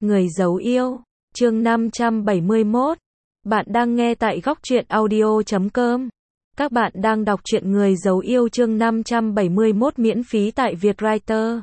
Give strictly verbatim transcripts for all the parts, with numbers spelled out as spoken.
Người giấu yêu, chương năm trăm bảy mươi mốt. Bạn đang nghe tại góc truyện audio chấm com. Các bạn đang đọc truyện Người giấu yêu chương năm trăm bảy mươi mốt miễn phí tại Vietwriter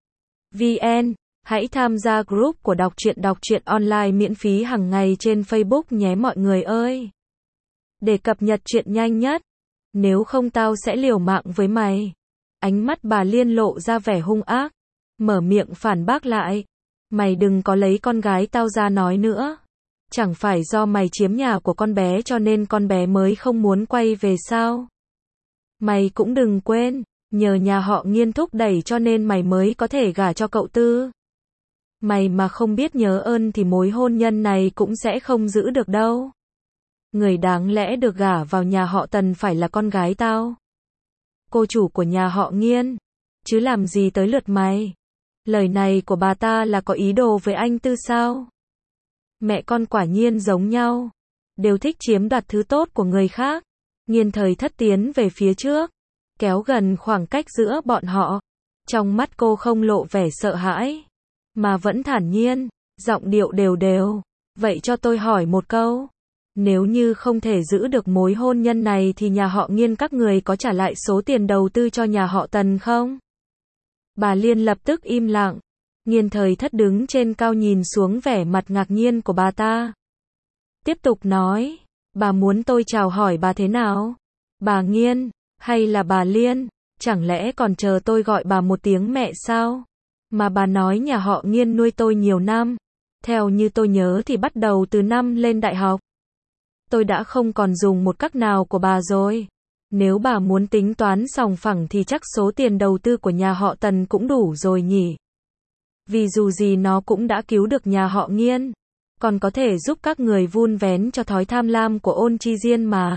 vê en. Hãy tham gia group của đọc truyện đọc truyện online miễn phí hàng ngày trên Facebook nhé mọi người ơi. Để cập nhật truyện nhanh nhất. Nếu không tao sẽ liều mạng với mày. Ánh mắt bà Liên lộ ra vẻ hung ác. Mở miệng phản bác lại. Mày đừng có lấy con gái tao ra nói nữa. Chẳng phải do mày chiếm nhà của con bé cho nên con bé mới không muốn quay về sao? Mày cũng đừng quên, nhờ nhà họ Nghiên thúc đẩy cho nên mày mới có thể gả cho cậu Tư. Mày mà không biết nhớ ơn thì mối hôn nhân này cũng sẽ không giữ được đâu. Người đáng lẽ được gả vào nhà họ Tần phải là con gái tao. Cô chủ của nhà họ Nghiên. Chứ làm gì tới lượt mày. Lời này của bà ta là có ý đồ với anh Tư sao? Mẹ con quả nhiên giống nhau. Đều thích chiếm đoạt thứ tốt của người khác. Nghiên Thời Thất tiến về phía trước. Kéo gần khoảng cách giữa bọn họ. Trong mắt cô không lộ vẻ sợ hãi. Mà vẫn thản nhiên. Giọng điệu đều đều. Vậy cho tôi hỏi một câu. Nếu như không thể giữ được mối hôn nhân này thì nhà họ Nghiên các người có trả lại số tiền đầu tư cho nhà họ Tần không? Bà Liên lập tức im lặng. Nghiên Thời Thất đứng trên cao nhìn xuống vẻ mặt ngạc nhiên của bà ta. Tiếp tục nói. Bà muốn tôi chào hỏi bà thế nào? Bà Nghiên, hay là bà Liên? Chẳng lẽ còn chờ tôi gọi bà một tiếng mẹ sao? Mà bà nói nhà họ Nghiên nuôi tôi nhiều năm. Theo như tôi nhớ thì bắt đầu từ năm lên đại học. Tôi đã không còn dùng một cách nào của bà rồi. Nếu bà muốn tính toán sòng phẳng thì chắc số tiền đầu tư của nhà họ Tần cũng đủ rồi nhỉ. Vì dù gì nó cũng đã cứu được nhà họ Nghiên. Còn có thể giúp các người vun vén cho thói tham lam của Ôn Chi Diên mà.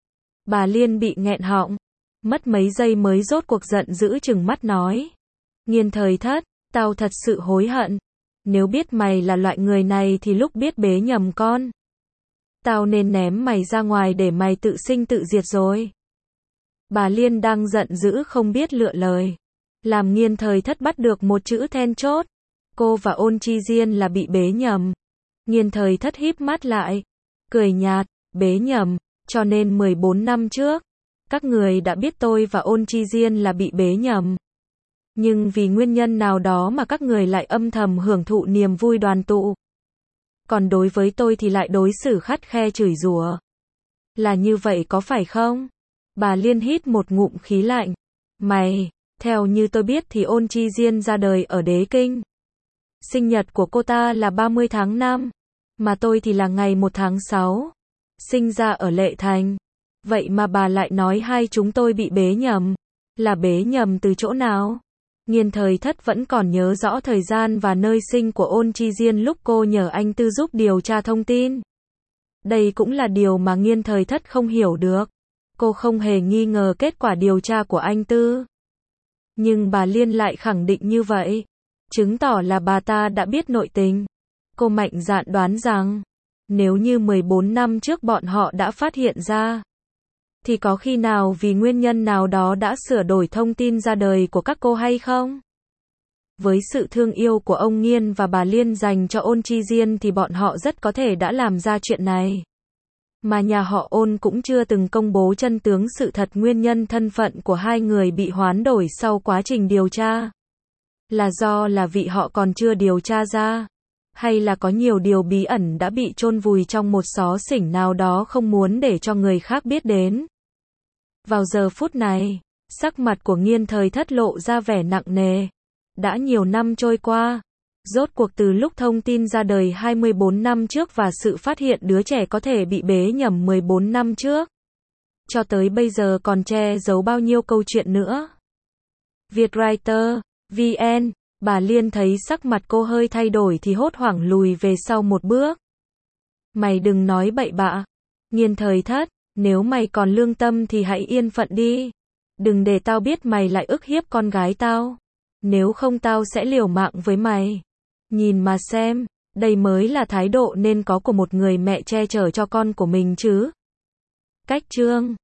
Bà Liên bị nghẹn họng. Mất mấy giây mới rốt cuộc giận dữ trừng mắt nói. Nghiên Thời Thất, tao thật sự hối hận. Nếu biết mày là loại người này thì lúc biết bế nhầm con. Tao nên ném mày ra ngoài để mày tự sinh tự diệt rồi. Bà Liên đang giận dữ không biết lựa lời. Làm Nghiên Thời Thất bắt được một chữ then chốt. Cô và Ôn Chi Diên là bị bế nhầm. Nghiên Thời Thất híp mắt lại. Cười nhạt, bế nhầm, cho nên mười bốn năm trước. Các người đã biết tôi và Ôn Chi Diên là bị bế nhầm. Nhưng vì nguyên nhân nào đó mà các người lại âm thầm hưởng thụ niềm vui đoàn tụ. Còn đối với tôi thì lại đối xử khắt khe chửi rủa. Là như vậy có phải không? Bà Liên hít một ngụm khí lạnh. Mày, theo như tôi biết thì Ôn Chi Diên ra đời ở Đế Kinh. Sinh nhật của cô ta là ba mươi tháng năm. Mà tôi thì là ngày một tháng sáu. Sinh ra ở Lệ Thành. Vậy mà bà lại nói hai chúng tôi bị bế nhầm. Là bế nhầm từ chỗ nào? Nghiên Thời Thất vẫn còn nhớ rõ thời gian và nơi sinh của Ôn Chi Diên lúc cô nhờ anh Tư giúp điều tra thông tin. Đây cũng là điều mà Nghiên Thời Thất không hiểu được. Cô không hề nghi ngờ kết quả điều tra của anh Tư. Nhưng bà Liên lại khẳng định như vậy. Chứng tỏ là bà ta đã biết nội tình. Cô mạnh dạn đoán rằng, nếu như mười bốn năm trước bọn họ đã phát hiện ra, thì có khi nào vì nguyên nhân nào đó đã sửa đổi thông tin ra đời của các cô hay không? Với sự thương yêu của ông Nghiên và bà Liên dành cho Ôn Chi Diên thì bọn họ rất có thể đã làm ra chuyện này. Mà nhà họ Ôn cũng chưa từng công bố chân tướng sự thật nguyên nhân thân phận của hai người bị hoán đổi sau quá trình điều tra. Là do là vị họ còn chưa điều tra ra. Hay là có nhiều điều bí ẩn đã bị chôn vùi trong một xó xỉnh nào đó không muốn để cho người khác biết đến. Vào giờ phút này, sắc mặt của Nghiên Thời Thất lộ ra vẻ nặng nề. Đã nhiều năm trôi qua. Rốt cuộc từ lúc thông tin ra đời hai mươi bốn năm trước và sự phát hiện đứa trẻ có thể bị bế nhầm mười bốn năm trước. Cho tới bây giờ còn che giấu bao nhiêu câu chuyện nữa. Vietwriter vê en. Bà Liên thấy sắc mặt cô hơi thay đổi thì hốt hoảng lùi về sau một bước. Mày đừng nói bậy bạ. Nghiên Thời Thất, nếu mày còn lương tâm thì hãy yên phận đi. Đừng để tao biết mày lại ức hiếp con gái tao. Nếu không tao sẽ liều mạng với mày. Nhìn mà xem, đây mới là thái độ nên có của một người mẹ che chở cho con của mình chứ. Cách chương